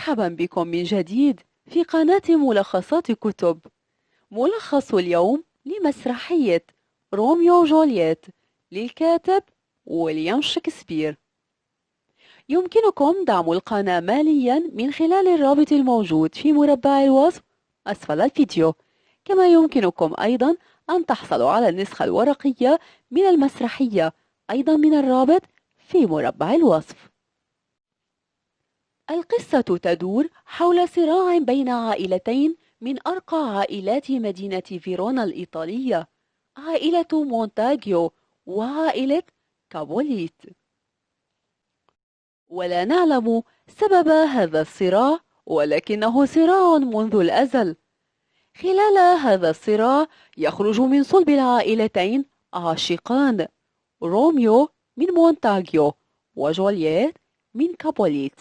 مرحبا بكم من جديد في قناة ملخصات كتب. ملخص اليوم لمسرحية روميو وجولييت للكاتب ويليام شكسبير. يمكنكم دعم القناة ماليا من خلال الرابط الموجود في مربع الوصف أسفل الفيديو. كما يمكنكم أيضا أن تحصلوا على النسخة الورقية من المسرحية أيضا من الرابط في مربع الوصف. القصة تدور حول صراع بين عائلتين من أرقى عائلات مدينة فيرونا الإيطالية، عائلة مونتاغيو وعائلة كابوليت. ولا نعلم سبب هذا الصراع، ولكنه صراع منذ الأزل. خلال هذا الصراع يخرج من صلب العائلتين عاشقان، روميو من مونتاغيو وجولييت من كابوليت.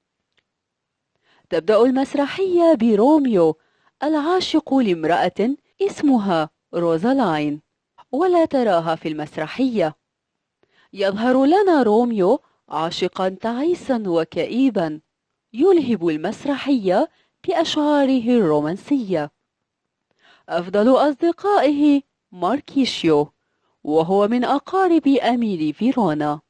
تبدأ المسرحية بروميو العاشق لامرأة اسمها روزالاين، ولا تراها في المسرحية. يظهر لنا روميو عاشقا تعيسا وكئيبا، يلهب المسرحية بأشعاره الرومانسية. أفضل أصدقائه ماركيشيو، وهو من أقارب أمير فيرونا.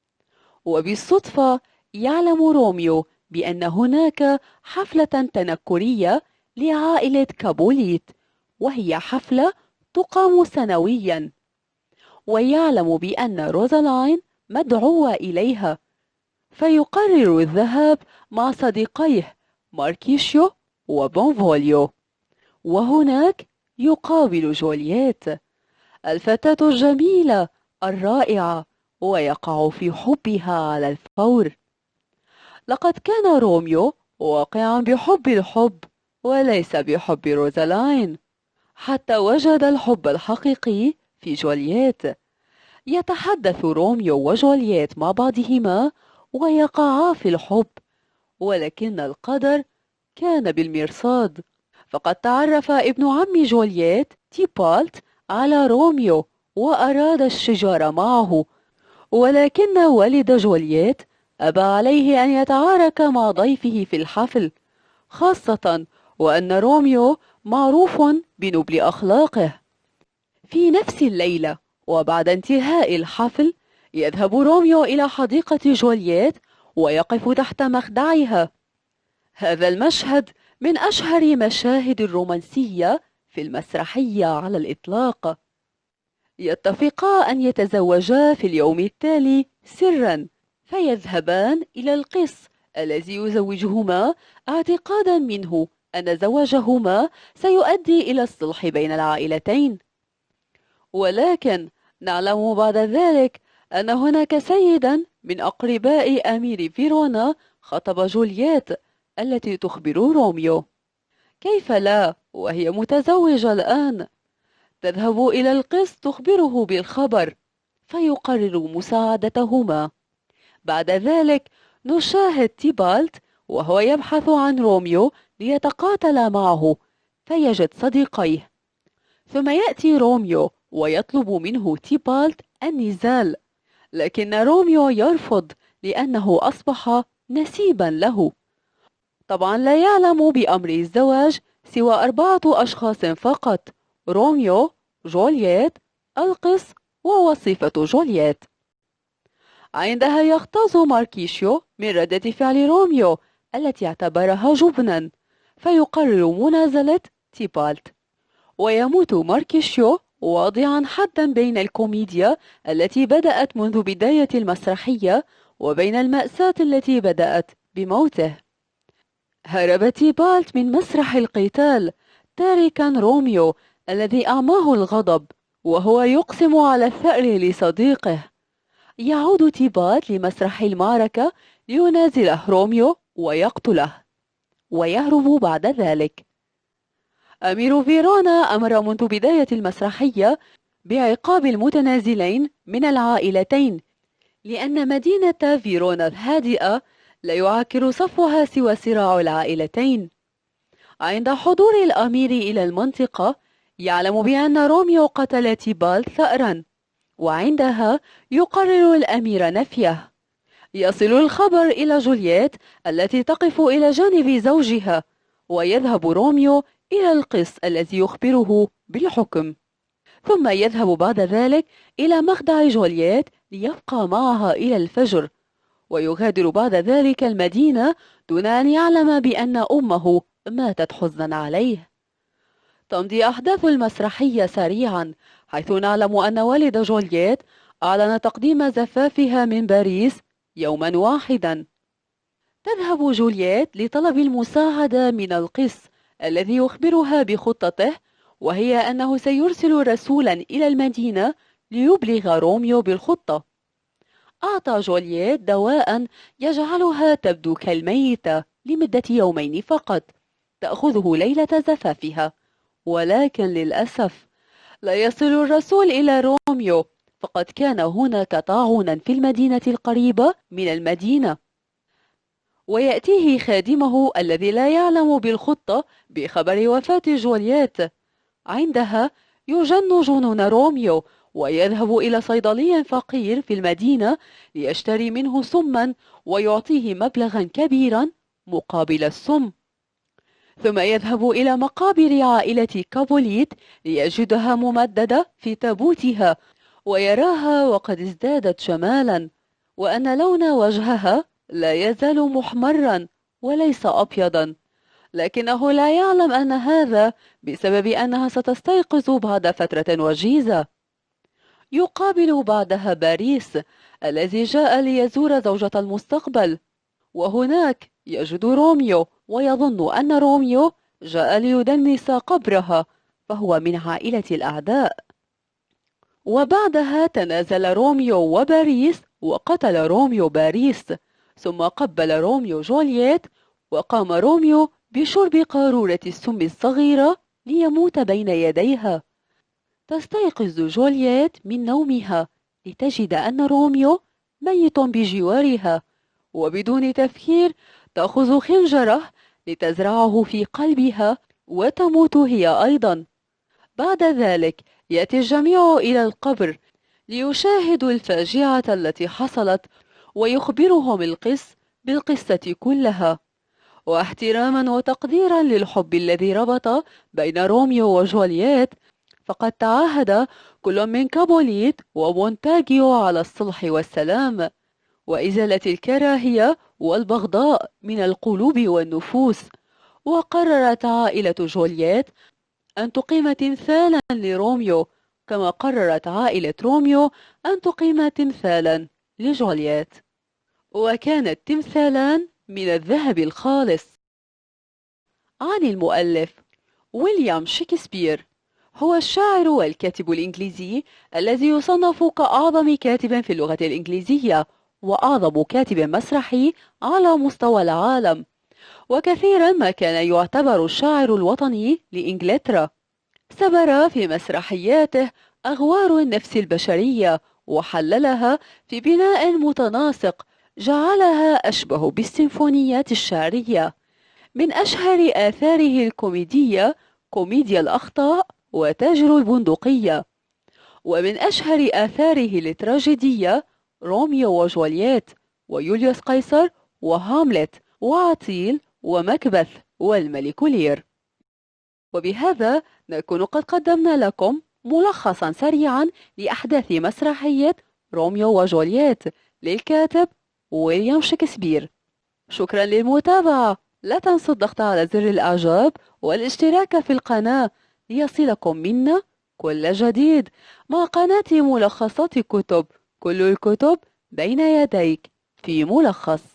وبالصدفة يعلم روميو بأن هناك حفلة تنكرية لعائلة كابوليت، وهي حفلة تقام سنويا، ويعلم بأن روزالاين مدعوة إليها، فيقرر الذهاب مع صديقيه ماركيشيو وبونفوليو. وهناك يقابل جولييت الفتاة الجميلة الرائعة، ويقع في حبها على الفور. لقد كان روميو واقعا بحب الحب وليس بحب روزالاين، حتى وجد الحب الحقيقي في جولييت. يتحدث روميو وجولييت مع بعضهما ويقعا في الحب، ولكن القدر كان بالمرصاد، فقد تعرف ابن عم جولييت تيبالت على روميو وأراد الشجار معه، ولكن والد جولييت أبى عليه أن يتعارك مع ضيفه في الحفل، خاصة وأن روميو معروف بنبل أخلاقه. في نفس الليلة وبعد انتهاء الحفل يذهب روميو إلى حديقة جولييت ويقف تحت مخدعها. هذا المشهد من أشهر مشاهد الرومانسية في المسرحية على الإطلاق. يتفقا أن يتزوجا في اليوم التالي سرا، فيذهبان إلى القس الذي يزوجهما اعتقادا منه أن زواجهما سيؤدي إلى الصلح بين العائلتين. ولكن نعلم بعد ذلك أن هناك سيدا من أقرباء أمير فيرونا خطب جولييت التي تخبر روميو. كيف لا وهي متزوجة الآن؟ تذهب إلى القس تخبره بالخبر، فيقرر مساعدتهما. بعد ذلك نشاهد تيبالت وهو يبحث عن روميو ليتقاتل معه، فيجد صديقيه، ثم يأتي روميو ويطلب منه تيبالت النزال، لكن روميو يرفض لأنه أصبح نسيبا له. طبعا لا يعلم بأمر الزواج سوى 4 أشخاص فقط: روميو، جولييت، القس، ووصيفة جولييت. عندها يغتاظ ماركيشيو من ردة فعل روميو التي اعتبرها جبنا، فيقرر منازلة تيبالت، ويموت ماركيشيو واضعا حدا بين الكوميديا التي بدأت منذ بداية المسرحية وبين المأساة التي بدأت بموته. هرب تيبالت من مسرح القتال تاركا روميو الذي أعماه الغضب وهو يقسم على الثأر لصديقه. يعود تيبالت لمسرح المعركة لينازله روميو ويقتله، ويهرب بعد ذلك. أمير فيرونا أمر منذ بداية المسرحية بعقاب المتنازلين من العائلتين، لأن مدينة فيرونا الهادئة لا يعكر صفوها سوى صراع العائلتين. عند حضور الأمير إلى المنطقة يعلم بأن روميو قتل تيبالت ثأرا، وعندها يقرر الأمير نفيه. يصل الخبر إلى جولييت التي تقف إلى جانب زوجها، ويذهب روميو إلى القس الذي يخبره بالحكم، ثم يذهب بعد ذلك إلى مخدع جولييت ليبقى معها إلى الفجر، ويغادر بعد ذلك المدينة دون أن يعلم بأن أمه ماتت حزنا عليه. تمضي أحداث المسرحية سريعا، حيث نعلم أن والد جولييت أعلن تقديم زفافها من باريس يوما واحدا. تذهب جولييت لطلب المساعدة من القس الذي يخبرها بخطته، وهي أنه سيرسل رسولا إلى المدينة ليبلغ روميو بالخطة. أعطى جولييت دواء يجعلها تبدو كالميتة لمدة يومين فقط، تأخذه ليلة زفافها، ولكن للأسف لا يصل الرسول إلى روميو، فقد كان هناك طاعون في المدينة القريبة من المدينة، ويأتيه خادمه الذي لا يعلم بالخطة بخبر وفاة جولييت. عندها يجن جنون روميو، ويذهب إلى صيدلي فقير في المدينة ليشتري منه سما ويعطيه مبلغا كبيرا مقابل السم، ثم يذهب إلى مقابر عائلة كابوليت ليجدها ممددة في تابوتها، ويراها وقد ازدادت جمالا، وأن لون وجهها لا يزال محمرا وليس أبيضا، لكنه لا يعلم أن هذا بسبب أنها ستستيقظ بعد فترة وجيزة. يقابل بعدها باريس الذي جاء ليزور زوجة المستقبل، وهناك يجد روميو ويظن أن روميو جاء ليدنس قبرها، فهو من عائلة الأعداء. وبعدها تنازل روميو وباريس، وقتل روميو باريس، ثم قبل روميو جولييت، وقام روميو بشرب قارورة السم الصغيرة ليموت بين يديها. تستيقظ جولييت من نومها لتجد أن روميو ميت بجوارها، وبدون تفكير تأخذ خنجره لتزرعه في قلبها وتموت هي أيضا. بعد ذلك يأتي الجميع إلى القبر ليشاهدوا الفاجعة التي حصلت، ويخبرهم القس بالقصة كلها. واحتراما وتقديرا للحب الذي ربط بين روميو وجولييت، فقد تعاهد كل من كابوليت ومونتاجيو على الصلح والسلام وإزالة الكراهية والبغضاء من القلوب والنفوس. وقررت عائلة جولييت أن تقيم تمثالا لروميو، كما قررت عائلة روميو أن تقيم تمثالا لجولييت، وكان التمثالان من الذهب الخالص. عن المؤلف: ويليام شكسبير هو الشاعر والكاتب الإنجليزي الذي يصنف كأعظم كاتب في اللغة الإنجليزية، وأعظم كاتب مسرحي على مستوى العالم، وكثيرا ما كان يعتبر الشاعر الوطني لإنجلترا. سبر في مسرحياته أغوار النفس البشرية، وحللها في بناء متناسق جعلها أشبه بالسيمفونيات الشعرية. من أشهر آثاره الكوميدية كوميديا الأخطاء وتاجر البندقية، ومن أشهر آثاره التراجيدية روميو وجولييت ويوليوس قيصر وهاملت وعطيل ومكبث والملك لير. وبهذا نكون قد قدمنا لكم ملخصا سريعا لأحداث مسرحية روميو وجولييت للكاتب ويليام شكسبير. شكرا للمتابعة، لا تنسوا الضغط على زر الإعجاب والاشتراك في القناة ليصلكم منا كل جديد مع قناة ملخصات كتب، كل الكتب بين يديك في ملخص.